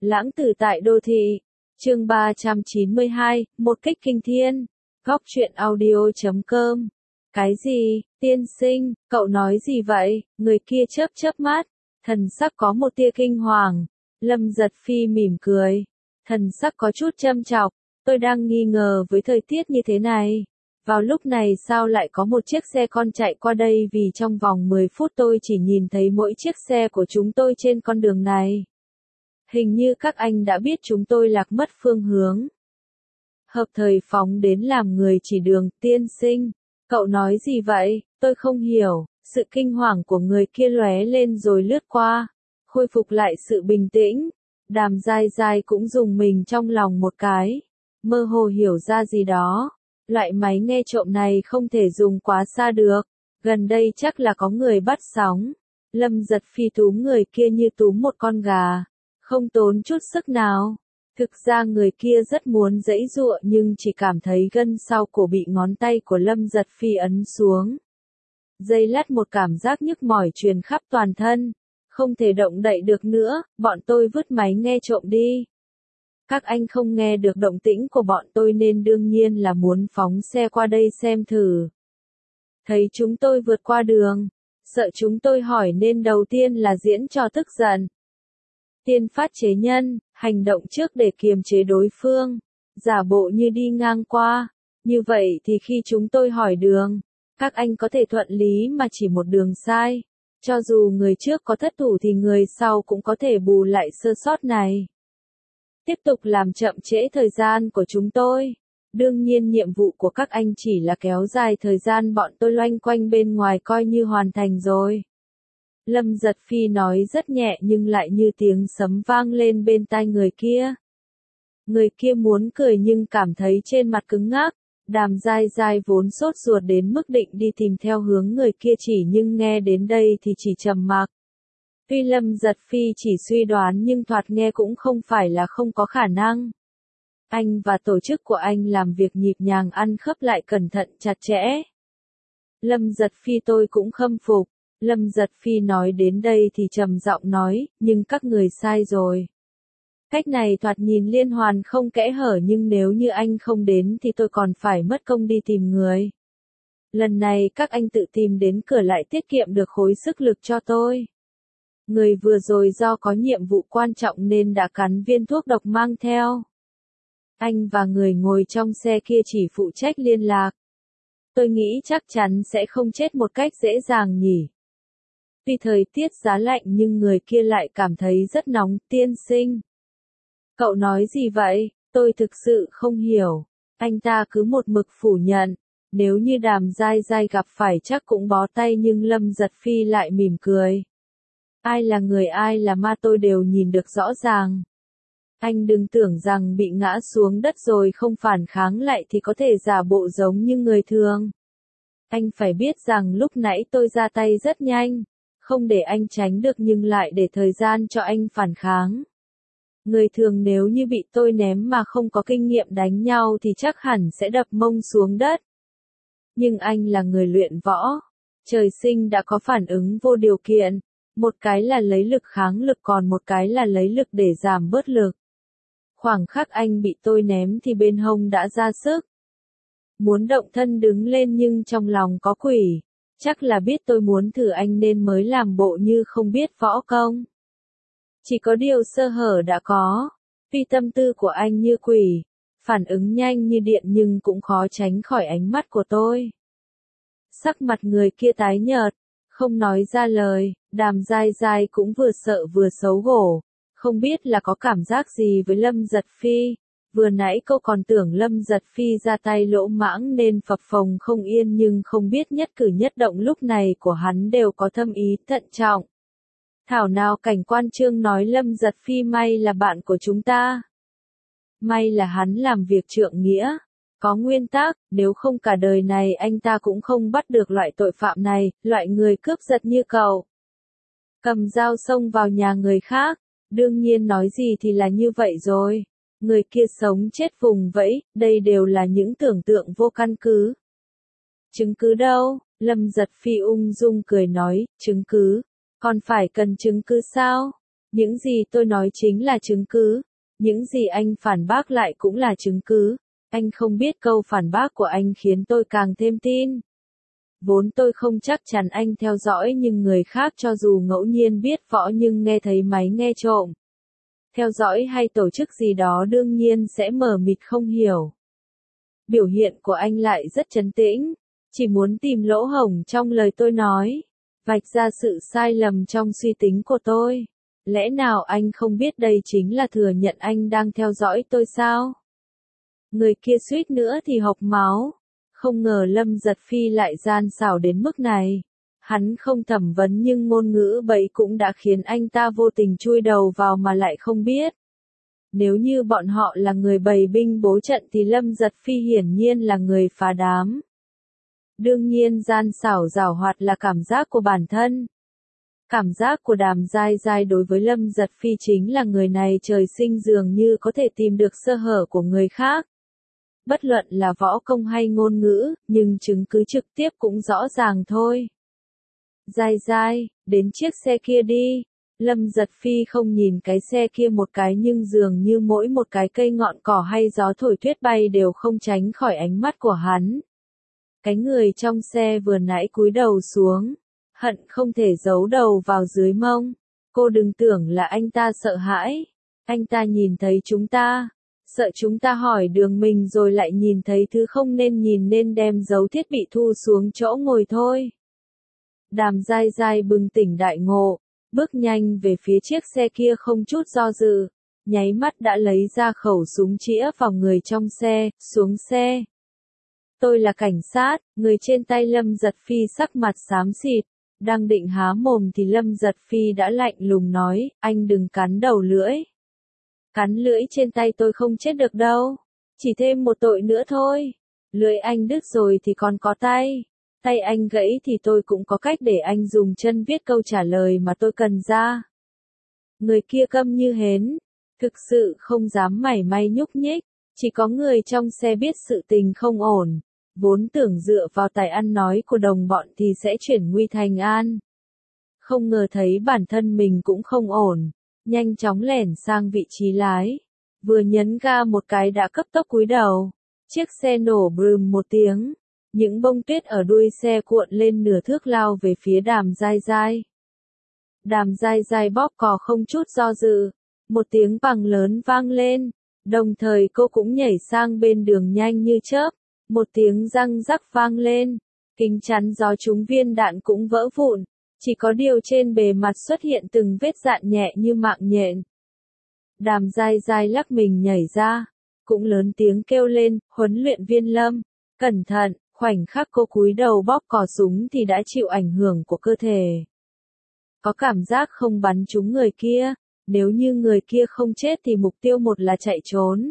Lãng tử tại đô thị. Chương 392, một kích kinh thiên. Góc truyện audio.com. Cái gì, tiên sinh, cậu nói gì vậy? Người kia chớp chớp mắt, thần sắc có một tia kinh hoàng. Lâm Giật Phi mỉm cười, thần sắc có chút châm chọc, tôi đang nghi ngờ với thời tiết như thế này. Vào lúc này sao lại có một chiếc xe con chạy qua đây, vì trong vòng 10 phút tôi chỉ nhìn thấy mỗi chiếc xe của chúng tôi trên con đường này. Hình như các anh đã biết chúng tôi lạc mất phương hướng. Hợp thời phóng đến làm người chỉ đường, tiên sinh. Cậu nói gì vậy? Tôi không hiểu. Sự kinh hoàng của người kia lóe lên rồi lướt qua. Khôi phục lại sự bình tĩnh. Đàm dai dai cũng dùng mình trong lòng một cái. Mơ hồ hiểu ra gì đó. Loại máy nghe trộm này không thể dùng quá xa được. Gần đây chắc là có người bắt sóng. Lâm Giật Phi túm người kia như túm một con gà. Không tốn chút sức nào. Thực ra người kia rất muốn giãy giụa nhưng chỉ cảm thấy gân sau cổ bị ngón tay của Lâm Giật Phi ấn xuống. Giây lát một cảm giác nhức mỏi truyền khắp toàn thân. Không thể động đậy được nữa, bọn tôi vứt máy nghe trộm đi. Các anh không nghe được động tĩnh của bọn tôi nên đương nhiên là muốn phóng xe qua đây xem thử. Thấy chúng tôi vượt qua đường, sợ chúng tôi hỏi nên đầu tiên là diễn trò tức giận. Tiên phát chế nhân, hành động trước để kiềm chế đối phương, giả bộ như đi ngang qua. Như vậy thì khi chúng tôi hỏi đường, các anh có thể thuận lý mà chỉ một đường sai. Cho dù người trước có thất thủ thì người sau cũng có thể bù lại sơ sót này. Tiếp tục làm chậm trễ thời gian của chúng tôi. Đương nhiên nhiệm vụ của các anh chỉ là kéo dài thời gian bọn tôi loanh quanh bên ngoài coi như hoàn thành rồi. Lâm Giật Phi nói rất nhẹ nhưng lại như tiếng sấm vang lên bên tai người kia. Người kia muốn cười nhưng cảm thấy trên mặt cứng ngắc. Đàm dai dai vốn sốt ruột đến mức định đi tìm theo hướng người kia chỉ nhưng nghe đến đây thì chỉ trầm mặc. Tuy Lâm Giật Phi chỉ suy đoán nhưng thoạt nghe cũng không phải là không có khả năng. Anh và tổ chức của anh làm việc nhịp nhàng ăn khớp lại cẩn thận chặt chẽ. Lâm Giật Phi tôi cũng khâm phục. Lâm Giật Phi nói đến đây thì trầm giọng nói, nhưng các người sai rồi. Cách này thoạt nhìn liên hoàn không kẽ hở nhưng nếu như anh không đến thì tôi còn phải mất công đi tìm người. Lần này các anh tự tìm đến cửa lại tiết kiệm được khối sức lực cho tôi. Người vừa rồi do có nhiệm vụ quan trọng nên đã cắn viên thuốc độc mang theo. Anh và người ngồi trong xe kia chỉ phụ trách liên lạc. Tôi nghĩ chắc chắn sẽ không chết một cách dễ dàng nhỉ. Tuy thời tiết giá lạnh nhưng người kia lại cảm thấy rất nóng, tiên sinh. Cậu nói gì vậy? Tôi thực sự không hiểu. Anh ta cứ một mực phủ nhận. Nếu như Đàm dai dai gặp phải chắc cũng bó tay nhưng Lâm Giật Phi lại mỉm cười. Ai là người ai là ma tôi đều nhìn được rõ ràng. Anh đừng tưởng rằng bị ngã xuống đất rồi không phản kháng lại thì có thể giả bộ giống như người thường. Anh phải biết rằng lúc nãy tôi ra tay rất nhanh. Không để anh tránh được nhưng lại để thời gian cho anh phản kháng. Người thường nếu như bị tôi ném mà không có kinh nghiệm đánh nhau thì chắc hẳn sẽ đập mông xuống đất. Nhưng anh là người luyện võ. Trời sinh đã có phản ứng vô điều kiện. Một cái là lấy lực kháng lực còn một cái là lấy lực để giảm bớt lực. Khoảng khắc anh bị tôi ném thì bên hông đã ra sức. Muốn động thân đứng lên nhưng trong lòng có quỷ. Chắc là biết tôi muốn thử anh nên mới làm bộ như không biết võ công. Chỉ có điều sơ hở đã có. Tuy tâm tư của anh như quỷ, phản ứng nhanh như điện nhưng cũng khó tránh khỏi ánh mắt của tôi. Sắc mặt người kia tái nhợt, không nói ra lời, Đàm dai dai cũng vừa sợ vừa xấu hổ. Không biết là có cảm giác gì với Lâm Giật Phi. Vừa nãy cô còn tưởng Lâm Giật Phi ra tay lỗ mãng nên phập phồng không yên nhưng không biết nhất cử nhất động lúc này của hắn đều có thâm ý thận trọng. Thảo nào cảnh quan Trương nói Lâm Giật Phi may là bạn của chúng ta. May là hắn làm việc trượng nghĩa, có nguyên tắc, nếu không cả đời này anh ta cũng không bắt được loại tội phạm này, loại người cướp giật như cậu. Cầm dao xông vào nhà người khác, đương nhiên nói gì thì là như vậy rồi. Người kia sống chết vùng vẫy, đây đều là những tưởng tượng vô căn cứ. Chứng cứ đâu? Lâm Giật Phi ung dung cười nói, chứng cứ? Còn phải cần chứng cứ sao? Những gì tôi nói chính là chứng cứ. Những gì anh phản bác lại cũng là chứng cứ. Anh không biết câu phản bác của anh khiến tôi càng thêm tin. Vốn tôi không chắc chắn anh theo dõi nhưng người khác cho dù ngẫu nhiên biết võ nhưng nghe thấy máy nghe trộm. Theo dõi hay tổ chức gì đó đương nhiên sẽ mờ mịt không hiểu. Biểu hiện của anh lại rất trấn tĩnh, chỉ muốn tìm lỗ hổng trong lời tôi nói, vạch ra sự sai lầm trong suy tính của tôi. Lẽ nào anh không biết đây chính là thừa nhận anh đang theo dõi tôi sao? Người kia suýt nữa thì hộc máu. Không ngờ Lâm Giật Phi lại gian xảo đến mức này. Hắn không thẩm vấn nhưng ngôn ngữ bậy cũng đã khiến anh ta vô tình chui đầu vào mà lại không biết. Nếu như bọn họ là người bày binh bố trận thì Lâm Giật Phi hiển nhiên là người phá đám. Đương nhiên gian xảo giảo hoạt là cảm giác của bản thân. Cảm giác của Đàm Giai Giai đối với Lâm Giật Phi chính là người này trời sinh dường như có thể tìm được sơ hở của người khác. Bất luận là võ công hay ngôn ngữ, nhưng chứng cứ trực tiếp cũng rõ ràng thôi. Giai Giai, đến chiếc xe kia đi. Lâm Giật Phi không nhìn cái xe kia một cái nhưng dường như mỗi một cái cây ngọn cỏ hay gió thổi tuyết bay đều không tránh khỏi ánh mắt của hắn. Cái người trong xe vừa nãy cúi đầu xuống, hận không thể giấu đầu vào dưới mông. Cô đừng tưởng là anh ta sợ hãi. Anh ta nhìn thấy chúng ta. Sợ chúng ta hỏi đường mình rồi lại nhìn thấy thứ không nên nhìn nên đem giấu thiết bị thu xuống chỗ ngồi thôi. Đàm Giai Giai bừng tỉnh đại ngộ, bước nhanh về phía chiếc xe kia không chút do dự, nháy mắt đã lấy ra khẩu súng chĩa vào người trong xe, xuống xe. Tôi là cảnh sát, người trên tay Lâm Giật Phi sắc mặt xám xịt, đang định há mồm thì Lâm Giật Phi đã lạnh lùng nói, anh đừng cắn đầu lưỡi. Cắn lưỡi trên tay tôi không chết được đâu, chỉ thêm một tội nữa thôi. Lưỡi anh đứt rồi thì còn có tay. Tay anh gãy thì tôi cũng có cách để anh dùng chân viết câu trả lời mà tôi cần ra. Người kia câm như hến, thực sự không dám mảy may nhúc nhích, chỉ có người trong xe biết sự tình không ổn, vốn tưởng dựa vào tài ăn nói của đồng bọn thì sẽ chuyển nguy thành an. Không ngờ thấy bản thân mình cũng không ổn, nhanh chóng lẻn sang vị trí lái, vừa nhấn ga một cái đã cấp tốc cúi đầu, chiếc xe nổ brùm một tiếng. Những bông tuyết ở đuôi xe cuộn lên nửa thước lao về phía Đàm Giai Giai. Đàm Giai Giai bóp cò không chút do dự. Một tiếng bằng lớn vang lên. Đồng thời cô cũng nhảy sang bên đường nhanh như chớp. Một tiếng răng rắc vang lên. Kính chắn gió trúng viên đạn cũng vỡ vụn. Chỉ có điều trên bề mặt xuất hiện từng vết dạn nhẹ như mạng nhện. Đàm Giai Giai lắc mình nhảy ra. Cũng lớn tiếng kêu lên, huấn luyện viên Lâm. Cẩn thận. Khoảnh khắc cô cúi đầu bóp cò súng thì đã chịu ảnh hưởng của cơ thể. Có cảm giác không bắn trúng người kia, nếu như người kia không chết thì mục tiêu một là chạy trốn.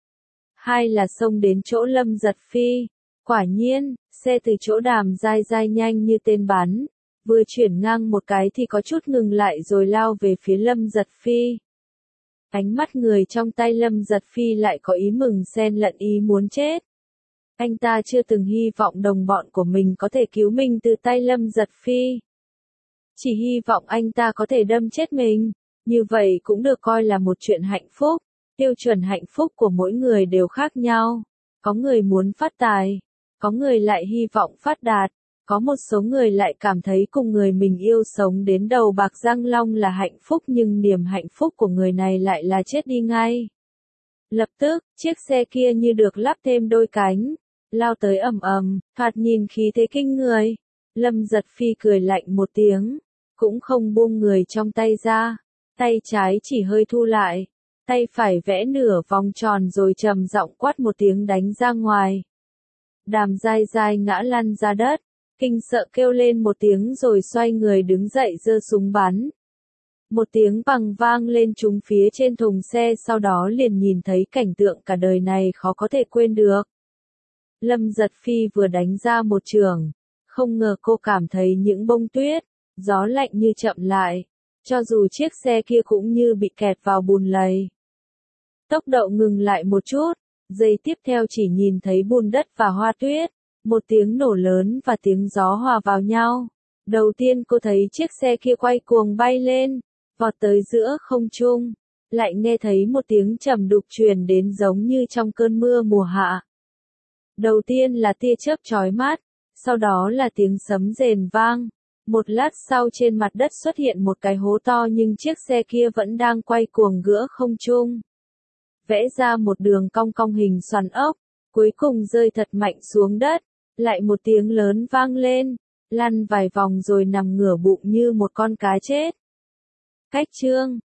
Hai là xông đến chỗ Lâm Giật Phi. Quả nhiên, xe từ chỗ Đàm Giai Giai nhanh như tên bắn, vừa chuyển ngang một cái thì có chút ngừng lại rồi lao về phía Lâm Giật Phi. Ánh mắt người trong tay Lâm Giật Phi lại có ý mừng xen lẫn ý muốn chết. Anh ta chưa từng hy vọng đồng bọn của mình có thể cứu mình từ tay Lâm Giật Phi. Chỉ hy vọng anh ta có thể đâm chết mình. Như vậy cũng được coi là một chuyện hạnh phúc. Tiêu chuẩn hạnh phúc của mỗi người đều khác nhau. Có người muốn phát tài. Có người lại hy vọng phát đạt. Có một số người lại cảm thấy cùng người mình yêu sống đến đầu bạc răng long là hạnh phúc nhưng niềm hạnh phúc của người này lại là chết đi ngay. Lập tức, chiếc xe kia như được lắp thêm đôi cánh. Lao tới ầm ầm, thoạt nhìn khí thế kinh người. Lâm Giật Phi cười lạnh một tiếng, cũng không buông người trong tay ra, tay trái chỉ hơi thu lại, tay phải vẽ nửa vòng tròn rồi trầm giọng quát một tiếng đánh ra ngoài. Đàm Giai Giai ngã lăn ra đất, kinh sợ kêu lên một tiếng rồi xoay người đứng dậy giơ súng bắn. Một tiếng bằng vang lên trúng phía trên thùng xe sau đó liền nhìn thấy cảnh tượng cả đời này khó có thể quên được. Lâm Giật Phi vừa đánh ra một chưởng, không ngờ cô cảm thấy những bông tuyết, gió lạnh như chậm lại, cho dù chiếc xe kia cũng như bị kẹt vào bùn lầy. Tốc độ ngừng lại một chút, giây tiếp theo chỉ nhìn thấy bùn đất và hoa tuyết, một tiếng nổ lớn và tiếng gió hòa vào nhau. Đầu tiên cô thấy chiếc xe kia quay cuồng bay lên, vọt tới giữa không trung, lại nghe thấy một tiếng trầm đục truyền đến giống như trong cơn mưa mùa hạ. Đầu tiên là tia chớp chói mắt, sau đó là tiếng sấm rền vang. Một lát sau trên mặt đất xuất hiện một cái hố to nhưng chiếc xe kia vẫn đang quay cuồng giữa không trung. Vẽ ra một đường cong cong hình xoắn ốc, cuối cùng rơi thật mạnh xuống đất, lại một tiếng lớn vang lên, lăn vài vòng rồi nằm ngửa bụng như một con cá chết. Cách chương